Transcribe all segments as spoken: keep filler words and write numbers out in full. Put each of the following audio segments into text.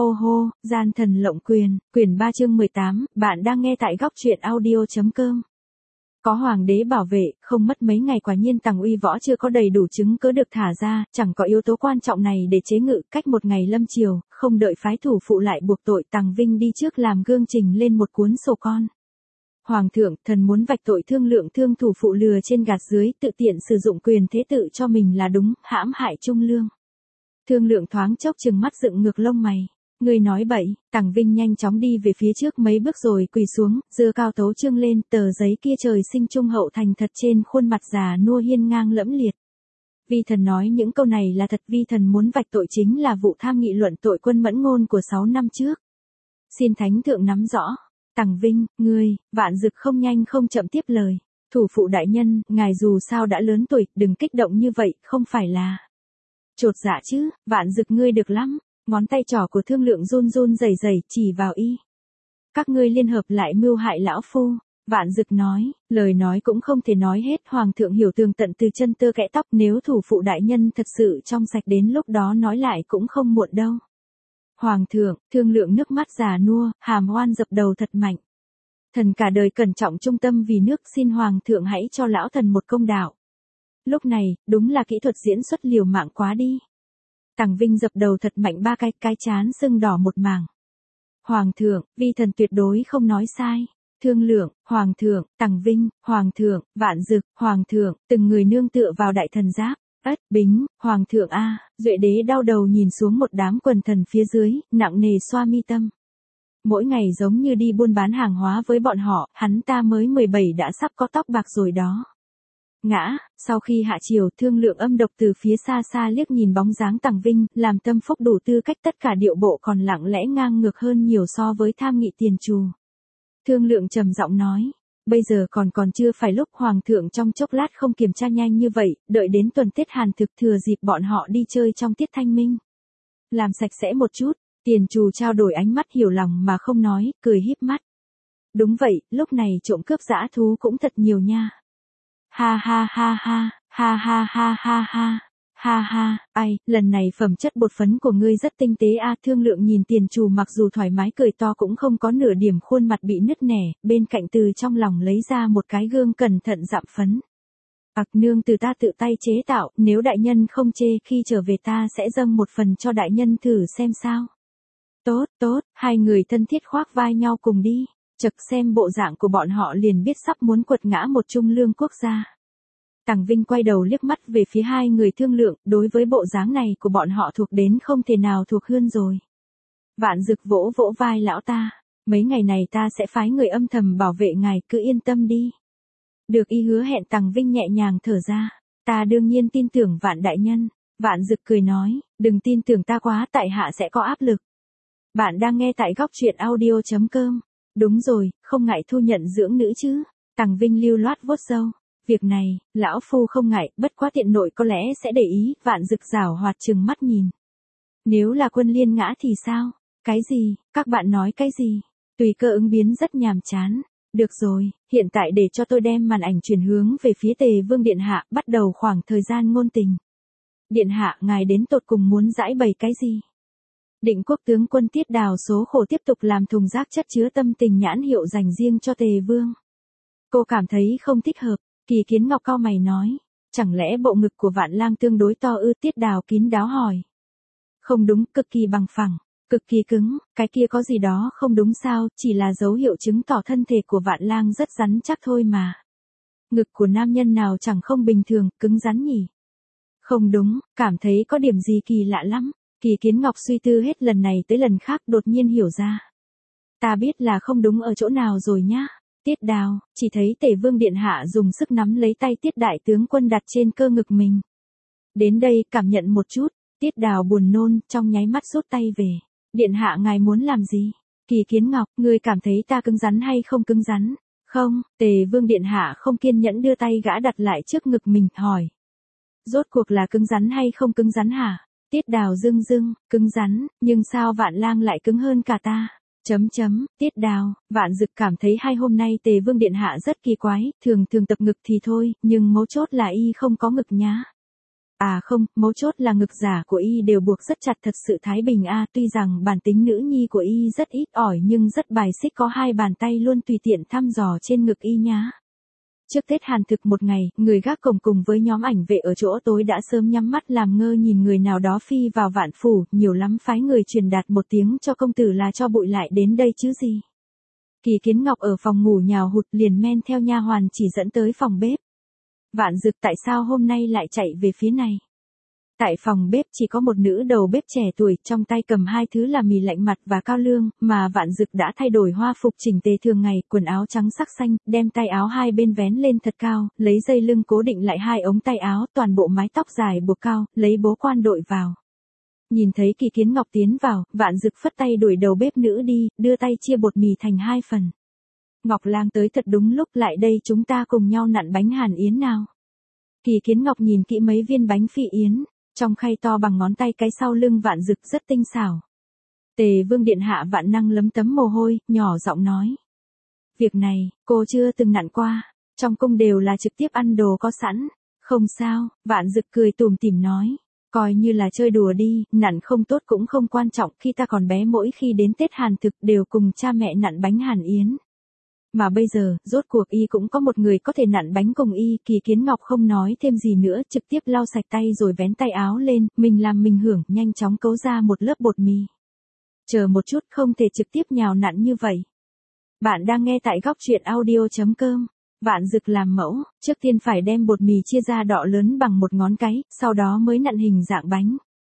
Ô hô, gian thần lộng quyền, quyển ba chương mười tám, bạn đang nghe tại góc truyện audio.com. Có hoàng đế bảo vệ, không mất mấy ngày quả nhiên Tằng Uy Võ chưa có đầy đủ chứng cứ được thả ra, chẳng có yếu tố quan trọng này để chế ngự, cách một ngày lâm chiều, không đợi phái thủ phụ lại buộc tội Tằng Vinh đi trước làm gương trình lên một cuốn sổ con. Hoàng thượng, thần muốn vạch tội Thương Lượng thương thủ phụ lừa trên gạt dưới, tự tiện sử dụng quyền thế tự cho mình là đúng, hãm hại trung lương. Thương Lượng thoáng chốc trừng mắt dựng ngược lông mày. Ngươi nói bậy. Tằng Vinh nhanh chóng đi về phía trước mấy bước rồi quỳ xuống, giơ cao tấu chương lên, tờ giấy kia trời sinh trung hậu thành thật trên khuôn mặt già nua hiên ngang lẫm liệt. Vi thần nói những câu này là thật, vi thần muốn vạch tội chính là vụ tham nghị luận tội quân Mẫn Ngôn của sáu năm trước. Xin thánh thượng nắm rõ. Tằng Vinh, ngươi, Vạn Dực không nhanh không chậm tiếp lời. Thủ phụ đại nhân, ngài dù sao đã lớn tuổi, đừng kích động như vậy, không phải là chột dạ chứ. Vạn Dực ngươi được lắm. Ngón tay trỏ của Thương Lượng run run rẩy rẩy chỉ vào y. Các ngươi liên hợp lại mưu hại lão phu. Vạn Dực nói, lời nói cũng không thể nói hết, hoàng thượng hiểu tường tận từ chân tơ kẽ tóc, nếu thủ phụ đại nhân thật sự trong sạch đến lúc đó nói lại cũng không muộn đâu. Hoàng thượng, Thương Lượng nước mắt già nua, hàm oan dập đầu thật mạnh. Thần cả đời cẩn trọng trung tâm vì nước, xin hoàng thượng hãy cho lão thần một công đạo. Lúc này, đúng là kỹ thuật diễn xuất liều mạng quá đi. Tằng Vinh dập đầu thật mạnh ba cái, cái chán sưng đỏ một mảng. Hoàng thượng, vi thần tuyệt đối không nói sai. Thương Lượng, hoàng thượng, Tằng Vinh, hoàng thượng, Vạn Dực, hoàng thượng, từng người nương tựa vào đại thần giáp. Ất, Bính, hoàng thượng a. Duệ đế đau đầu nhìn xuống một đám quần thần phía dưới, nặng nề xoa mi tâm. Mỗi ngày giống như đi buôn bán hàng hóa với bọn họ, hắn ta mới mười bảy đã sắp có tóc bạc rồi đó. Ngã, sau khi hạ chiều, Thương Lượng âm độc từ phía xa xa liếc nhìn bóng dáng Tằng Vinh, làm tâm phúc đủ tư cách, tất cả điệu bộ còn lặng lẽ ngang ngược hơn nhiều so với tham nghị tiền trù. Thương Lượng trầm giọng nói, bây giờ còn còn chưa phải lúc, hoàng thượng trong chốc lát không kiểm tra nhanh như vậy, đợi đến tuần Tết Hàn Thực thừa dịp bọn họ đi chơi trong tiết thanh minh. Làm sạch sẽ một chút. Tiền trù trao đổi ánh mắt hiểu lòng mà không nói, cười híp mắt. Đúng vậy, lúc này trộm cướp dã thú cũng thật nhiều nha. Ha ha ha ha, ha ha ha ha ha, ha ha, ai, lần này phẩm chất bột phấn của ngươi rất tinh tế a. Thương Lượng nhìn tiền trù mặc dù thoải mái cười to cũng không có nửa điểm khuôn mặt bị nứt nẻ, bên cạnh từ trong lòng lấy ra một cái gương cẩn thận dặm phấn. Ặc nương từ ta tự tay chế tạo, nếu đại nhân không chê, khi trở về ta sẽ dâng một phần cho đại nhân thử xem sao. Tốt, tốt, hai người thân thiết khoác vai nhau cùng đi. Chật xem bộ dạng của bọn họ liền biết sắp muốn quật ngã một trung lương quốc gia. Tằng Vinh quay đầu liếc mắt về phía hai người Thương Lượng, đối với bộ dáng này của bọn họ thuộc đến không thể nào thuộc hơn rồi. Vạn Dực vỗ vỗ vai lão ta, mấy ngày này ta sẽ phái người âm thầm bảo vệ ngài, cứ yên tâm đi. Được y hứa hẹn. Tằng Vinh nhẹ nhàng thở ra, ta đương nhiên tin tưởng Vạn đại nhân. Vạn Dực cười nói, đừng tin tưởng ta quá, tại hạ sẽ có áp lực. Bạn đang nghe tại góc truyện audio.com. Đúng rồi, không ngại thu nhận dưỡng nữ chứ. Tằng Vinh lưu loát vuốt râu. Việc này, lão phu không ngại, bất quá tiện nội có lẽ sẽ để ý. Vạn Dực giảo hoạt trừng mắt nhìn. Nếu là Quân Liên ngã thì sao? Cái gì? Các bạn nói cái gì? Tùy cơ ứng biến rất nhàm chán. Được rồi, hiện tại để cho tôi đem màn ảnh chuyển hướng về phía Tề Vương Điện Hạ, bắt đầu khoảng thời gian ngôn tình. Điện Hạ, ngài đến tột cùng muốn giải bày cái gì? Định Quốc tướng quân Tiết Đào số khổ tiếp tục làm thùng rác chất chứa tâm tình nhãn hiệu dành riêng cho Tề Vương. Cô cảm thấy không thích hợp. Kỳ Kiến Ngọc cau mày nói, chẳng lẽ bộ ngực của Vạn Lang tương đối to ư? Tiết Đào kín đáo hỏi. Không đúng, cực kỳ bằng phẳng, cực kỳ cứng, cái kia có gì đó không đúng sao, chỉ là dấu hiệu chứng tỏ thân thể của Vạn Lang rất rắn chắc thôi mà. Ngực của nam nhân nào chẳng không bình thường, cứng rắn nhỉ? Không đúng, cảm thấy có điểm gì kỳ lạ lắm. Kỳ Kiến Ngọc suy tư hết lần này tới lần khác, đột nhiên hiểu ra. Ta biết là không đúng ở chỗ nào rồi nhá. Tiết Đào, chỉ thấy Tề Vương Điện Hạ dùng sức nắm lấy tay Tiết Đại tướng quân đặt trên cơ ngực mình. Đến đây, cảm nhận một chút. Tiết Đào buồn nôn, trong nháy mắt rút tay về. Điện Hạ ngài muốn làm gì? Kỳ Kiến Ngọc, ngươi cảm thấy ta cứng rắn hay không cứng rắn? Không, Tề Vương Điện Hạ không kiên nhẫn đưa tay gã đặt lại trước ngực mình, hỏi. Rốt cuộc là cứng rắn hay không cứng rắn hả? Tiết Đào dưng dưng, cứng rắn, nhưng sao Vạn Lang lại cứng hơn cả ta? Chấm chấm, Tiết Đào, Vạn Dực cảm thấy hai hôm nay Tề Vương Điện Hạ rất kỳ quái, thường thường tập ngực thì thôi, nhưng mấu chốt là y không có ngực nhá. À không, mấu chốt là ngực giả của y đều buộc rất chặt, thật sự thái bình a, tuy rằng bản tính nữ nhi của y rất ít ỏi nhưng rất bài xích, có hai bàn tay luôn tùy tiện thăm dò trên ngực y nhá. Trước Tết Hàn Thực một ngày, người gác cổng cùng với nhóm ảnh vệ ở chỗ tối đã sớm nhắm mắt làm ngơ nhìn người nào đó phi vào Vạn Phủ, nhiều lắm phái người truyền đạt một tiếng cho công tử là cho bụi lại đến đây chứ gì. Kỳ Kiến Ngọc ở phòng ngủ nhào hụt liền men theo nha hoàn chỉ dẫn tới phòng bếp. Vạn Dực tại sao hôm nay lại chạy về phía này? Tại phòng bếp chỉ có một nữ đầu bếp trẻ tuổi, trong tay cầm hai thứ là mì lạnh mặt và cao lương, mà Vạn Dực đã thay đổi hoa phục chỉnh tề thường ngày, quần áo trắng sắc xanh, đem tay áo hai bên vén lên thật cao, lấy dây lưng cố định lại hai ống tay áo, toàn bộ mái tóc dài buộc cao, lấy bố quan đội vào. Nhìn thấy Kỳ Kiến Ngọc tiến vào, Vạn Dực phất tay đuổi đầu bếp nữ đi, đưa tay chia bột mì thành hai phần. Ngọc Lang tới thật đúng lúc, lại đây chúng ta cùng nhau nặn bánh Hàn Yến nào. Kỳ Kiến Ngọc nhìn kỹ mấy viên bánh phi yến, trong khay to bằng ngón tay cái sau lưng Vạn Dực rất tinh xảo. Tề Vương điện hạ Vạn Năng lấm tấm mồ hôi, nhỏ giọng nói. Việc này, cô chưa từng nặn qua, trong cung đều là trực tiếp ăn đồ có sẵn. Không sao, Vạn Dực cười tủm tỉm nói. Coi như là chơi đùa đi, nặn không tốt cũng không quan trọng, khi ta còn bé mỗi khi đến Tết Hàn Thực đều cùng cha mẹ nặn bánh Hàn Yến. Mà bây giờ, rốt cuộc y cũng có một người có thể nặn bánh cùng y. Kỳ Kiến Ngọc không nói thêm gì nữa, trực tiếp lau sạch tay rồi vén tay áo lên, mình làm mình hưởng, nhanh chóng cấu ra một lớp bột mì. Chờ một chút, không thể trực tiếp nhào nặn như vậy. Bạn đang nghe tại góc truyện audio chấm com. Vạn Dực làm mẫu, trước tiên phải đem bột mì chia ra đọ lớn bằng một ngón cái, sau đó mới nặn hình dạng bánh.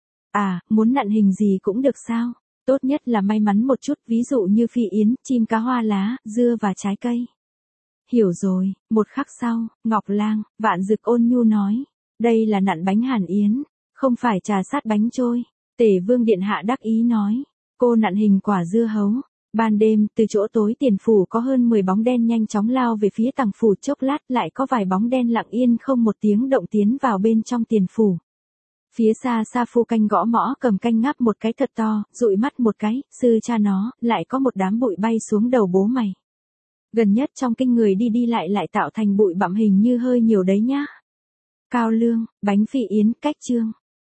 À, muốn nặn hình gì cũng được sao? Tốt nhất là may mắn một chút, ví dụ như phi yến, chim cá hoa lá, dưa và trái cây. Hiểu rồi, một khắc sau, Ngọc Lang, Vạn Dực ôn nhu nói. Đây là nặn bánh Hàn Yến, không phải trà sát bánh trôi. Tề Vương điện hạ đắc ý nói. Cô nặn hình quả dưa hấu. Ban đêm, từ chỗ tối tiền phủ có hơn mười bóng đen nhanh chóng lao về phía tầng phủ, chốc lát lại có vài bóng đen lặng yên không một tiếng động tiến vào bên trong tiền phủ. Phía xa xa phu canh gõ mõ cầm canh ngáp một cái thật to, dụi mắt một cái, sư cha nó, lại có một đám bụi bay xuống đầu bố mày. Gần nhất trong kinh người đi đi lại lại tạo thành bụi bặm hình như hơi nhiều đấy nhá. Cao lương, bánh phi yến, cách chương.